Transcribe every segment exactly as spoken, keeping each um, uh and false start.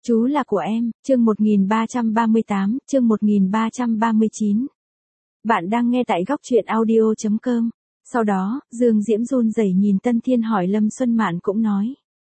Chú là của em, chương một nghìn ba trăm ba mươi tám, chương một nghìn ba trăm ba mươi chín. Bạn đang nghe tại góc truyện audio chấm com. Sau đó, Dương Diễm run rẩy nhìn Tân Thiên hỏi Lâm Xuân Mạn cũng nói.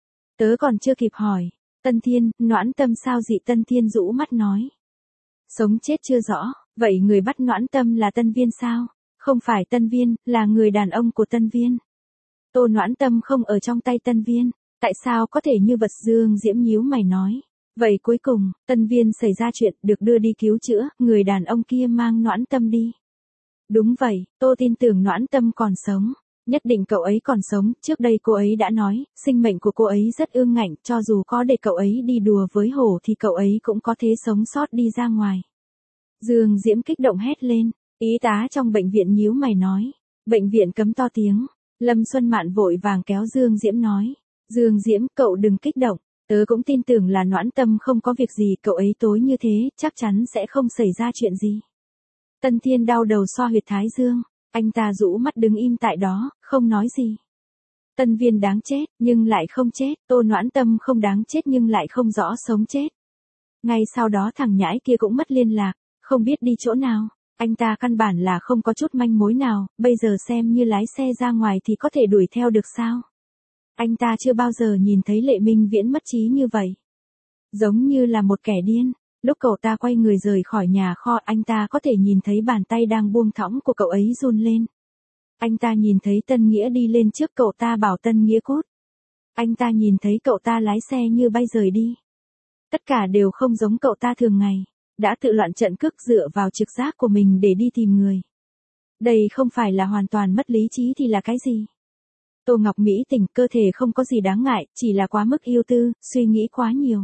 Tớ còn chưa kịp hỏi. Tân Thiên, Noãn Tâm sao dị Tân Thiên rũ mắt nói. Sống chết chưa rõ, vậy người bắt Noãn Tâm là Tân Viên sao? Không phải Tân Viên, là người đàn ông của Tân Viên. Tô Noãn Tâm không ở trong tay Tân Viên, tại sao có thể như vật? Dương Diễm nhíu mày nói. Vậy cuối cùng, Tân Viên xảy ra chuyện, được đưa đi cứu chữa, người đàn ông kia mang Noãn Tâm đi. Đúng vậy, tôi tin tưởng Noãn Tâm còn sống. Nhất định cậu ấy còn sống, trước đây cô ấy đã nói, sinh mệnh của cô ấy rất ương ngạnh, cho dù có để cậu ấy đi đùa với hổ thì cậu ấy cũng có thể sống sót đi ra ngoài. Dương Diễm kích động hét lên, y tá trong bệnh viện nhíu mày nói. Bệnh viện cấm to tiếng, Lâm Xuân Mạn vội vàng kéo Dương Diễm nói. Dương Diễm, cậu đừng kích động. Tớ cũng tin tưởng là Noãn Tâm không có việc gì, cậu ấy tối như thế, chắc chắn sẽ không xảy ra chuyện gì. Tân Thiên đau đầu xoa huyệt thái dương, anh ta rũ mắt đứng im tại đó, không nói gì. Tân Viên đáng chết, nhưng lại không chết, Tô Noãn Tâm không đáng chết nhưng lại không rõ sống chết. Ngay sau đó thằng nhãi kia cũng mất liên lạc, không biết đi chỗ nào, anh ta căn bản là không có chút manh mối nào, bây giờ xem như lái xe ra ngoài thì có thể đuổi theo được sao? Anh ta chưa bao giờ nhìn thấy Lệ Minh Viễn mất trí như vậy. Giống như là một kẻ điên, lúc cậu ta quay người rời khỏi nhà kho anh ta có thể nhìn thấy bàn tay đang buông thõng của cậu ấy run lên. Anh ta nhìn thấy Tân Nghĩa đi lên trước cậu ta bảo Tân Nghĩa cút. Anh ta nhìn thấy cậu ta lái xe như bay rời đi. Tất cả đều không giống cậu ta thường ngày, đã tự loạn trận cước dựa vào trực giác của mình để đi tìm người. Đây không phải là hoàn toàn mất lý trí thì là cái gì? Tô Ngọc Mỹ tỉnh, cơ thể không có gì đáng ngại, chỉ là quá mức yêu tư, suy nghĩ quá nhiều.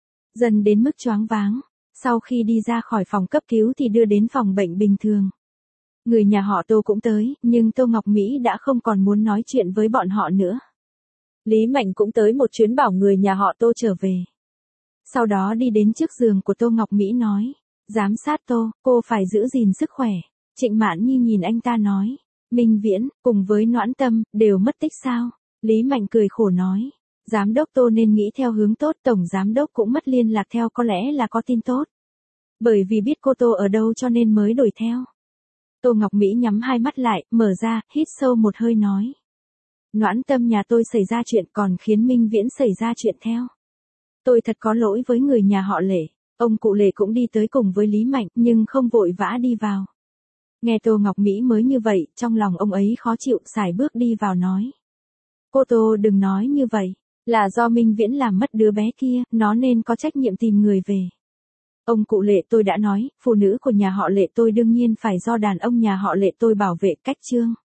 Dần đến mức choáng váng, sau khi đi ra khỏi phòng cấp cứu thì đưa đến phòng bệnh bình thường. Người nhà họ Tô cũng tới, nhưng Tô Ngọc Mỹ đã không còn muốn nói chuyện với bọn họ nữa. Lý Mạnh cũng tới một chuyến bảo người nhà họ Tô trở về. Sau đó đi đến trước giường của Tô Ngọc Mỹ nói, giám sát Tô, cô phải giữ gìn sức khỏe. Trịnh Mạn Nhi nhìn anh ta nói. Minh Viễn, cùng với Noãn Tâm, đều mất tích sao? Lý Mạnh cười khổ nói. Giám đốc Tô nên nghĩ theo hướng tốt, tổng giám đốc cũng mất liên lạc theo có lẽ là có tin tốt. Bởi vì biết cô Tô ở đâu cho nên mới đuổi theo. Tô Ngọc Mỹ nhắm hai mắt lại, mở ra, hít sâu một hơi nói. Noãn Tâm nhà tôi xảy ra chuyện còn khiến Minh Viễn xảy ra chuyện theo. Tôi thật có lỗi với người nhà họ Lệ. Ông cụ Lệ cũng đi tới cùng với Lý Mạnh nhưng không vội vã đi vào. Nghe Tô Ngọc Mỹ mới như vậy, trong lòng ông ấy khó chịu, sải bước đi vào nói. Cô Tô đừng nói như vậy, là do Minh Viễn làm mất đứa bé kia, nó nên có trách nhiệm tìm người về. Ông cụ Lệ tôi đã nói, phụ nữ của nhà họ Lệ tôi đương nhiên phải do đàn ông nhà họ Lệ tôi bảo vệ, cách chương.